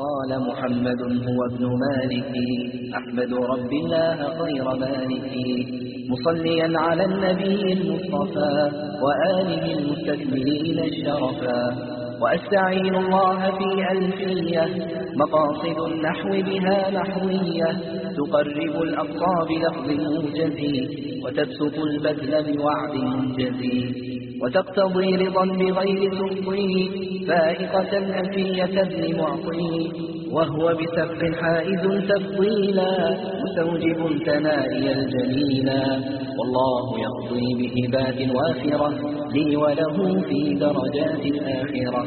قال محمد هو ابن مالك أحمد رب الله خير مالك مصليا على النبي المصطفى وآله المستكملين الشرفا وأستعين الله في ألفية مقاصد النحو بها نحوية تقرب الأقصى بلفظ موجز وتبسط البذل بوعد منجز وتقتضي رضا بغير سخطي فائقة ألفية ابن معطي وهو بسبق حائز تفضيلا مستوجب ثنائي الجليلا والله يقضي بهبات وافرة لي وله في درجات الآخرة.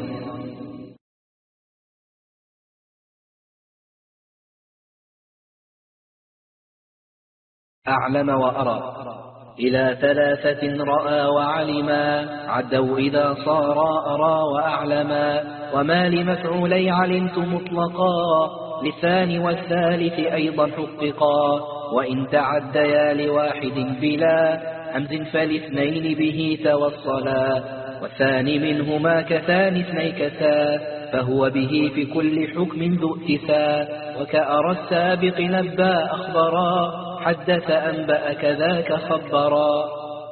أعلم وأرى إلى ثلاثة رأى وعلما عدوا إذا صار أرى وأعلما وما لمفعولي علمت مطلقا للثاني والثالث أيضا حققا وإن تعديا لواحد بلا همز فالاثنين به توصلا والثاني منهما كثاني اثني كثا فهو به في كل حكم ذو اتثا وكأرى السابق نبا أخبرا حدث أنبأ كذاك خبرا.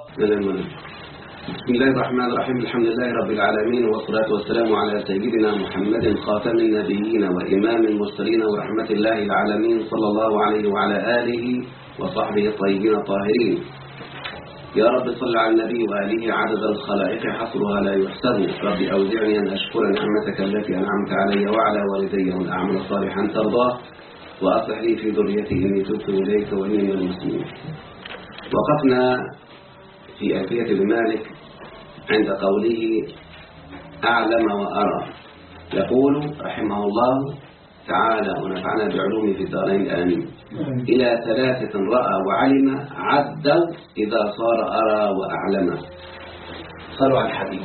بسم الله الرحمن الرحيم الحمد لله رب العالمين والصلاة والسلام على سيدنا محمد خاتم النبيين وإمام المرسلين ورحمة الله العالمين صلى الله عليه وعلى آله وصحبه الطيبين الطاهرين. يا رب صل على النبي وآله عدد الخلائق حصرها لا يحسب. رب أوزعني أن أشكر نعمتك التي أنعمت علي وعلى والدي وأن أعمل صالحا ترضاه وأصلح لي في ذريتي إني تبت إليك وإني من المسلمين. وقفنا في ألفية ابن مالك عند قوله أعلم وأرى. يقول رحمه الله تعالى ونفعنا بعلومه في الدارين آمين. إلى ثلاثة رأى وعلم عدوا إذا صار أرى وأعلم. صلوا على الحديث.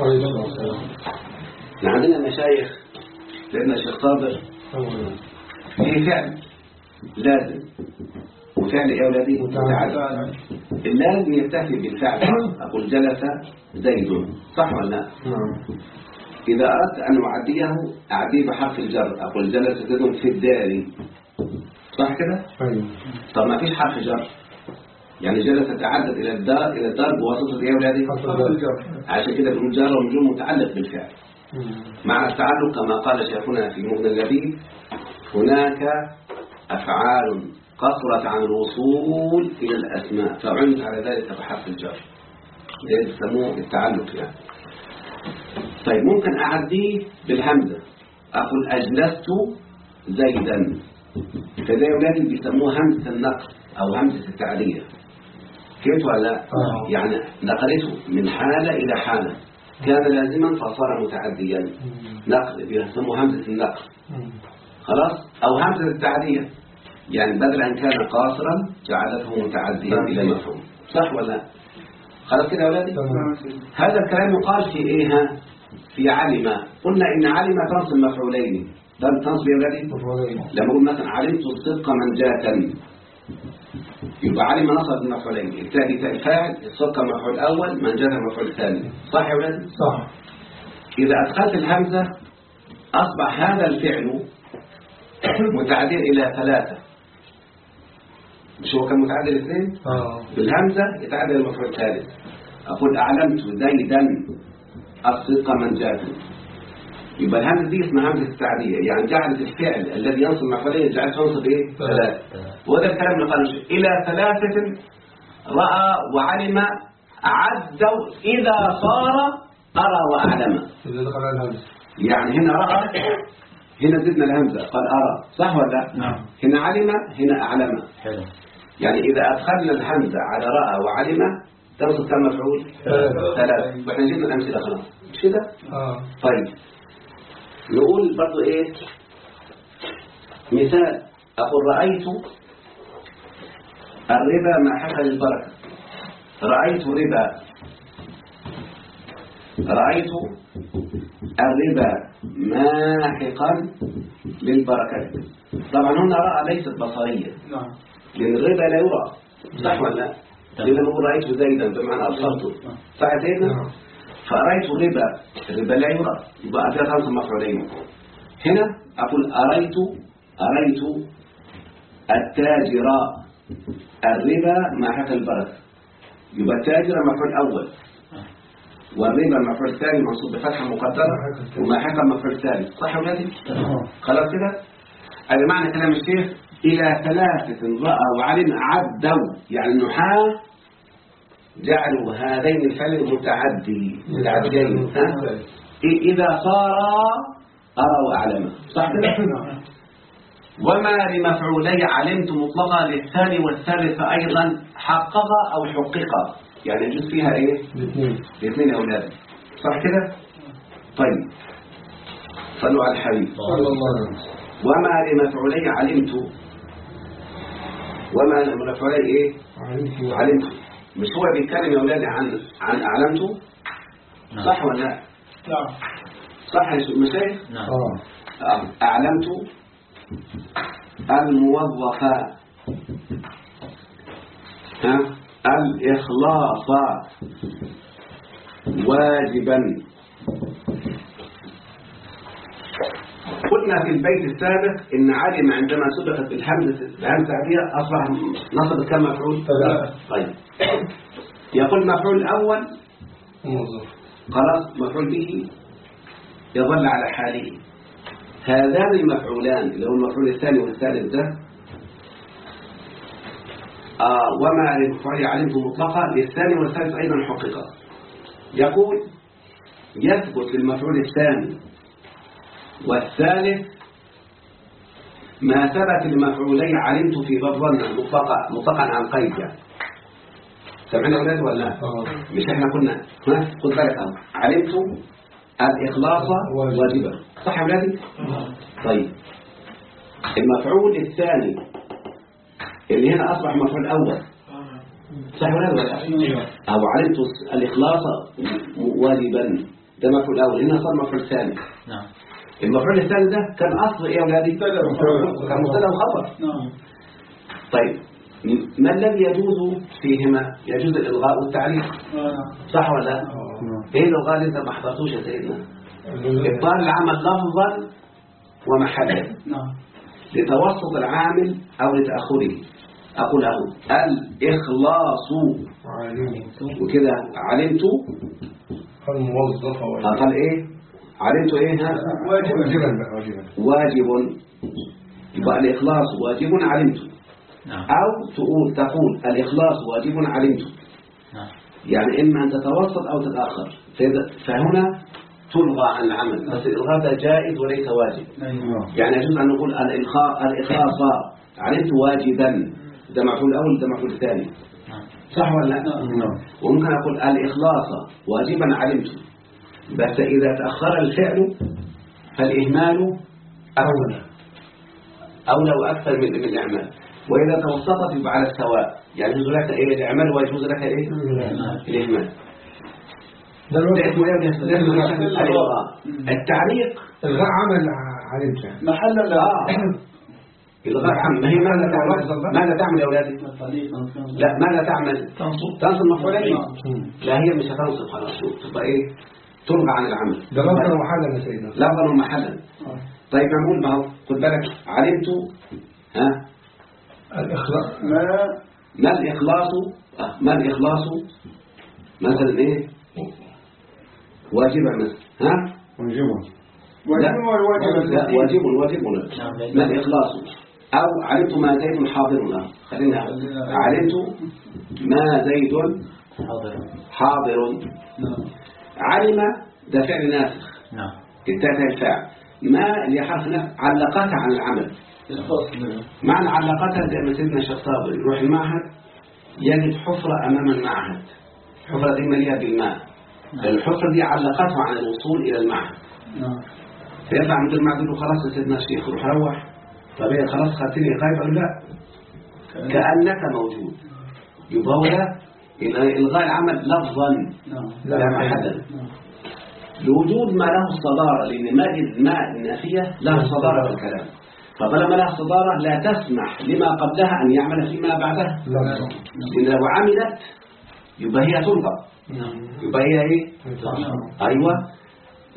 عندنا مشايخ لأن الشيخ صابر في فعل لازم وفعل يا أولادي متعدد. اللازم يكتفي بالفعل. أقول جلس زيد صح ولا لا؟ إذا أردت أن أعديه أعديه بحرف الجر. أقول جلس زيد في الدار صح كده؟ طب ما فيش حرف جر يعني جلس تعدد إلى الدار بواسطة يا أولادي حرف الجر. عشان كده بنقول جر ومجرور متعلق بالفعل مع التعلق كما قال شيخنا في مغنى اللبيب هناك أفعال قصرت عن الوصول إلى الأسماء فعنت على ذلك بحرف الجر اللي يسموه التعلق يعني. طيب ممكن أعديه بالهمزة. أقول أجلست زيدا فده أولادي بيسموه همزة النقل أو همزة التعدية. كيف ولا يعني نقلته من حالة إلى حالة كان لازما فصار متعديا نقل بيسموه همزة النقل خلاص. أو همزة التعدية يعني بدل أن كان قاصرا جعلته متعديا إلى مفهوم صح ولا خلاص كده يا أولادي. هذا الكلام يقال في إيه في علم. قلنا إن علم تنصب مفعولين. تنصب يا أولادي لما نقول مثلا علمت الصدق من جاء يبقى علم نصب المفعولين. التالي الفاعل الصدق المفعول الأول من جاء المفعول الثاني صح يا أولادي صح. إذا أدخلت الهمزة أصبح هذا الفعل متعدل إلى ثلاثة. مش هو كان متعدل اثنين بالهمزة يتعدل المفعول الثالث. أقول أعلمت زيدا الصدق من جاء يبقى الهمزة دي اسمها همزة التعدية يعني جعلت الفعل الذي ينصب مفعولين جعلت ينصب إيه ثلاثة. وهذا الكلام اللي قاله إلى ثلاثة رأى وعلم عدوا إذا صار أرى وأعلم. يعني هنا رأى هنا زدنا الهمزة قال أرى صح ولا لا؟ هنا علم هنا أعلم. يعني إذا أدخلنا الهمزة على رأى وعلم تنصب كم مفعول ثلاثة. وإحنا جبنا الأمثلة خلاص مش كده طيب نقول برضو إيه مثال. أقول رأيت الربا ما حصل البركة. رأيت الربا رأيت الربا ماحقا للبركة. طبعا هنا رأى ليست بصرية لأن الربا لا يرى صح ولا لا؟ لأن نقول رأيت زيدا بمعنى أبصرته صح زيدا. فرأيت الربا لا يرى يبقى أتيت خمس مفعولين. هنا أقول أريت التاجر الربا ما حكى البركة، يبقى التاجر مفعول أول، والربا مفعول ثاني منصوب بفتحة مقدرة، وما حكى مفعول ثاني. صح ولا لا؟ خلاص كده. هذا معنى كلام الشيخ إلى ثلاثة رأى وعلم عدوا، يعني النحاة جعلوا هذين الفعل متعدين. إذا صار أرى وأعلم. صح كده؟ وما لمفعولي علمت مطلقا للثاني والثالث أيضا حقق أو حقق، يعني يجوز فيها إيه؟ الاثنين أولاد. صح كده؟ طيب صلوا على الحبيب. وما لمفعولي علمت، وما لمفعولي إيه؟ علمت. مش هو بيتكلم يا أولاد عن أعلمته؟ صح ولا لا؟ صح يا مشايخ؟ أعلمت الموظف الإخلاص واجبا. قلنا في البيت السابق إن علم عندما سبقت بالهمزة هي أصبح نصب كم مفعول؟ طيب يقول مفعول الأول خلاص مفعول به يظل على حاله. هذان المفعولان اللي هو المفعول الثاني والثالث ده وما لمفعول علمت مطلقا للثاني والثالث أيضا حقيقة. يقول يثبت للمفعول الثاني والثالث ما ثبت للمفعولين علمت في باب ظن مطلقا عن قيد. يعني سمعنا أولاد ولا لا؟ مش احنا كنا خد بالك اهو علمت الإخلاص واجبا. صح يا أولادي؟ طيب المفعول الثاني اللي هنا أصبح مفعول أول، صح ولا لا؟ أو علمت الإخلاص واجبا ده مفعول أول، هنا صار مفعول ثاني. المفعول الثاني ده كان أصل إيه يا أولادي؟ كان مبتدا وخبر. طيب ما الذي يجوز فيهما؟ يجوز الإلغاء والتعريف. صح ولا لا؟ ايه الإلغاء اللي انت ما حضرتوش يا سيدنا؟ إبطال العمل لفظا ومحلا لتوسط العامل أو لتأخره. أقول له الإخلاص وكده علمت الموظف قال إيه؟ علمت إيه؟ واجب. يبقى الإخلاص واجب علمت. أو تقول الإخلاص واجب علمت. يعني إما أن تتوسط أو تتأخر، فهنا تلغى عن العمل، بس الإلغاء ده جائز وليس واجب. يعني يجوز أن نقول الإخلاص علمت واجبا، ده مفعول الأول ده مفعول الثاني. صح ولا لا؟ وممكن أقول الإخلاص واجبا علمت، بس إذا تأخر الفعل فالإهمال أولى وأكثر من الإعمال، وإذا توسطت يبقى على السواء. يعني يجوز لك إيه الإعمال ويجوز لك إيه الإهمال. ده اسمه إيه؟ التعليق الغاء عمل علمت محل الغاء عمل. ما هي ماذا تعمل يا أولادي؟ لا ماذا تعمل؟ تنصب مفعولين. لا هي مش هتنصب خلاص، تبقى إيه تلغى عن العمل. ده لفظا ومحلا يا سيدنا. لفظا ومحلا. طيب نقول ما هو خد بالك علمت الإخلاص ما الإخلاص مثلا إيه واجبا مثلا واجب ما الإخلاص. أو علمت ما زيد حاضر له، خلينا علمت ما زيد حاضر. علم ده فعل ناسخ التاء الفاعل، ما اللي حرف نفس علقتها عن العمل. معنى علقتها زي ما سيدنا الشيخ صابر يروح المعهد يجد حفرة أمام المعهد، الحفرة دي مليئة بالماء، الحفرة دي علقته عن الوصول إلى المعهد. فيرجع من المعهد يقول له خلاص يا سيدنا الشيخ روح. طب خلاص خدتني غايب أو لا؟ كأنك موجود. يبقى هو ده إلغاء العمل لفظا لا محلا لوجود ما له الصدارة، لأن ما النافية له صدارة في الكلام، فطالما لها صدارة لا تسمح لما قبلها أن يعمل فيما بعدها. لأن لو عملت يبقى هي تلغى، يبقى هي إيه؟ أيوة.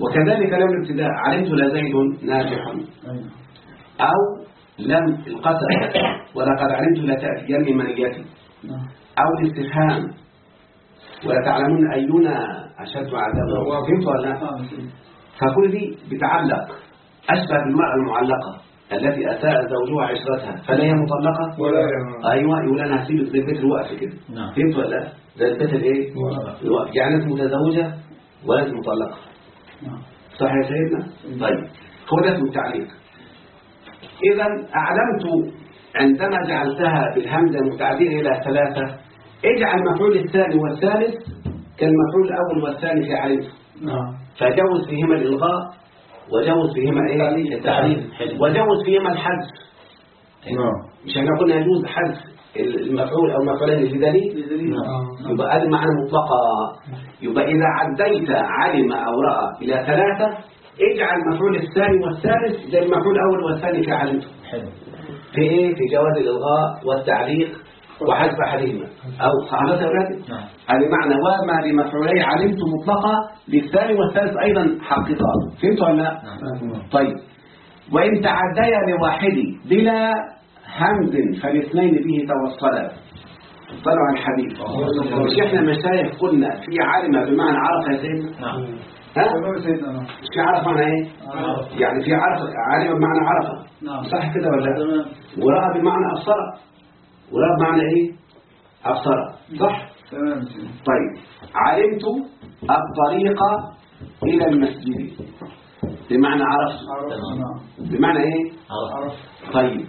وكذلك لم الابتداء علمت لزيد ناجح، أو لم القسم ولقد علمت لتأتين منيتي، أو الاستفهام ولتعلمون أينا أشد عذابا. فهمت ولا لا؟ فكل دي بتعلق أشبه بالمرأة المعلقة التي أساء زوجها عشرتها فلا هي مطلقة ولا أيوة يقول أنا هسيب زي البيت الوقف كده. فهمت ولا لا؟ زي البيت الإيه؟ الوقف. يعني أنت متزوجة ولا أنت مطلقة. صح يا سيدنا؟ طيب هو ده اسمه التعليق. إذا أعلمت عندما جعلتها بالهمزة متعدية إلى ثلاثة، اجعل المفعول الثاني والثالث كالمفعول الأول والثاني في علمت. فجوز فيهما الإلغاء وجوز فيهما إيه؟ التعليق، وجوز فيهما الحذف. مش احنا قلنا يجوز حذف المفعول أو المفعولين في دليل؟ يبقى هذا معنى مطلقة. يبقى إذا عديت علم أو رأى إلى ثلاثة اجعل المفعول الثاني والثالث زي المفعول الأول والثاني في علمته. في إيه؟ في جواز الإلغاء والتعليق وحذف أحدهما أو صحابة أولادي. هذا معنى وما لمفعولي علمت مطلقة للثاني والثالث أيضا حقيقة. فهمت ولا لا؟ طيب وإن تعديا لواحد بلا همز فالاثنين به توصلا. طلعوا عن الحديث. مش احنا مشايخ قلنا في علم بمعنى عرف يا سيدنا؟ مش في عرف معنى ايه؟ يعني في عرف علم بمعنى عرف. صح كده ولا لا؟ ورأى بمعنى أبصر، ورأى بمعنى ايه؟ أبصر. صح؟ طيب علمت الطريق إلى المسجد بمعنى عرف. بمعنى ايه؟ عرف. طيب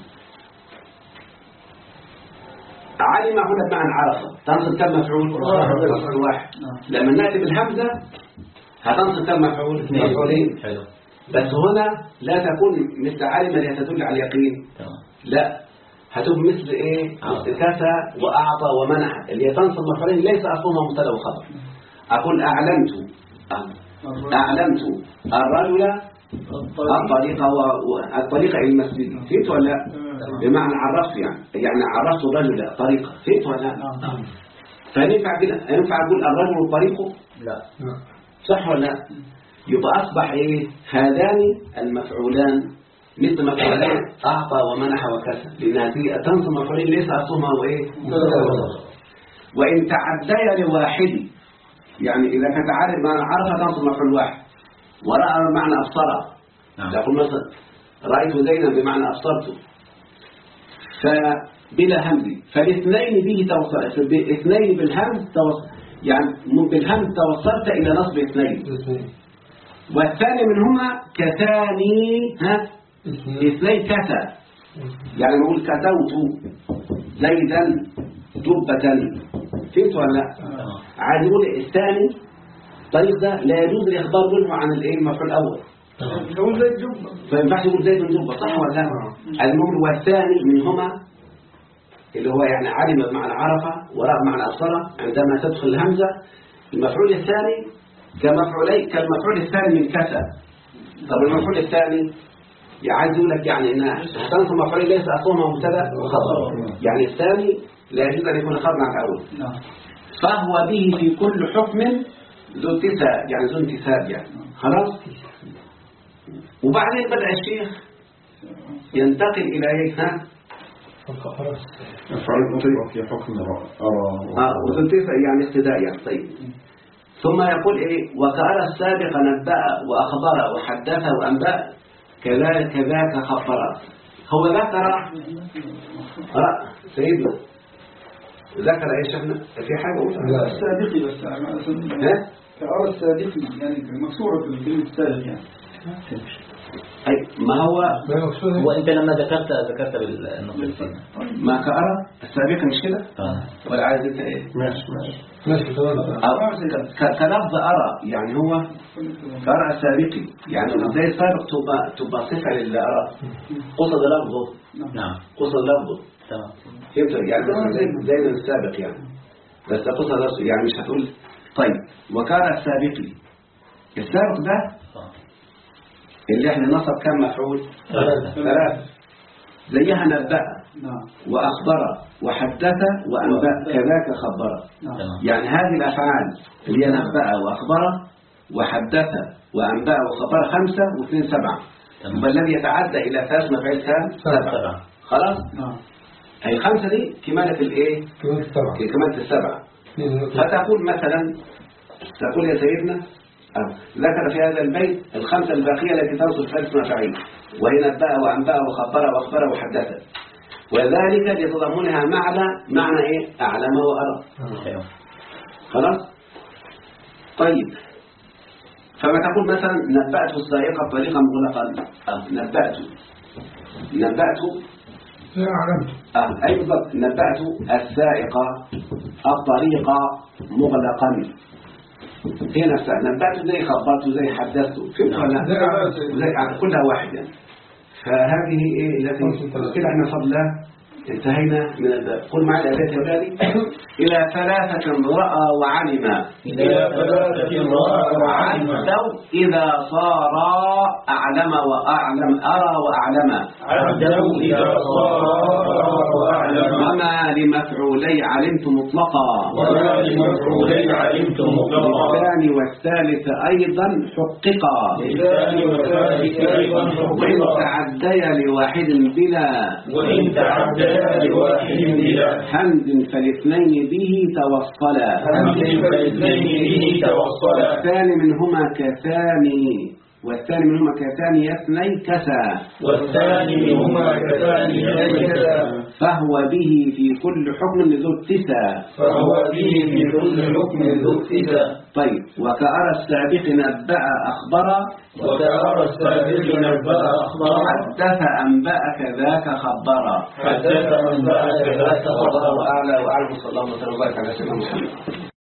علم هنا بمعنى عرف تنصب كم مفعول؟ واحد. لما نأتي بالهمزة هتنصب كم مفعول؟ مفعولين. بس هنا لا تكون مثل علم اللي تدل على اليقين، لا هتكون مثل ايه؟ كسى وأعطى ومنح اللي تنصب مفعولين ليس أصلهما مبتدا وخبر. أقول أعلمت الرجل الطريقة إلى المسجد. فهمت ولا لا؟ بمعنى عرفت يعني عرفت الرجل طريقة. فهمت ولا لا؟ فينفع كده؟ ينفع أقول الرجل طريقه؟ لا. صح ولا لا؟ يبقى أصبح إيه؟ هذان المفعولان مثل مفعولين أعطى ومنح وكسى، لأن هذه تنصب مفعولين ليس أصلهما هو إيه؟ وإن تعديا لواحد يعني إذا كانت عارف معنى عرف تنصب مفعول واحد، ورأى بمعنى أبصر. يقول مثلا رأيت زينا بمعنى أبصرته، فبلا همز فالاثنين به توصل. اثنين بالهمز توصل يعني بالهمز توصلت إلى نصب اثنين. والثاني منهما كثاني اثنين كثى يعني نقول كثوت زيدا جبة. فهمت ولا لا؟ عايز يقول الثاني طيب ده لا يجوز الإخبار منه عن المفعول الأول. يقول زيد جبة فينفعش يقول زيد جبة. صح ولا لا؟ المهم والثاني منهما اللي هو يعني علم بمعنى عرف ورأى بمعنى أبصر. عندما تدخل الهمزة المفعول الثاني كالمفعول الثاني من كسى. طب المفعول الثاني عايز يقول لك يعني انها تنصب مفعول ليس اصلهما مبتدا وخبر. يعني الثاني لا يجوز ان يكون خبرا عن الاول. فهو به في كل حكم ذو انتساب يعني ذو انتساب يعني خلاص. وبعدين بدأ الشيخ ينتقل الى ايه؟ مفعول في حكم وذو انتساب يعني اقتداء يعني. طيب ثم يقول ايه؟ وكأرى السابق نبأ واخبر وحدث وانبأ كذلك ذاك خبر. هو ذكر سيدنا ذكر ايش احنا في حاجه السابقي بس كأرى السابقي يعني مكسوره في الكلمه السابق يعني. اي ما هو وانت لما ذكرت بالنص ما كأرى السابق مش كده ولا عايز انت ايه؟ ماشي كلفظ أرى يعني هو كأرى السابقي يعني زي السابق تبقى صفة للي أرى قصد لفظه. نعم قصد لفظه. تمام. فهمت يعني زي السابق يعني بس قصد لفظه يعني مش هتقول. طيب وكأرى السابقي السابق ده اللي احنا نصب كم مفعول؟ ثلاثة. زيها نبأ وأخبر وحدث وأنبأ كذاك خبر. يعني هذه الأفعال اللي هي نبأ وأخبر وحدث وأنبأ وخبر 5 و2 7. والذي يتعدى إلى 3 مفعول كام؟ 7. خلاص؟ أي 5 دي كمالة الإيه؟ كمالة ال7. فتقول مثلا تقول يا سيدنا ذكر في هذا البيت ال5 الباقية التي تنصب 3 مفاعيل، وهي نبأ وأنبأ وخبر وأخبر وحدث، وذلك لتضمنها معنى إيه؟ أعلم وأرى. خلاص؟ طيب، فما تقول مثلا نبأت السائق طريقا مغلقا. نبأت أي بالضبط، نبأت السائق الطريق مغلقا. هي نفسها نبأت زي خبرت زي حدثت، زي كلها واحد يعني. فهذه إيه التي كده احنا فضل انتهينا من الباب. قل مع الآيات يا أولادي. إلى 3 رأى وعلم. عدوا إذا صارا أعلم وأعلم أرى وأعلم. عدوا إذا صارا وأعلم. وما لمفعولي علمت مطلقا. الثاني والثالث أيضا حققا. وإن تعديا لواحد بلا. حمد فالاثنين به توصلا. والثاني منهما كثاني اثني كسا. فهو به في كل حكم ذو اتسا. طيب، وكأرى السابق نبأ أخبر. حدث أنبأ كذاك خبر. والله أعلى وأعلم. صلى الله عليه وسلم على سيدنا محمد.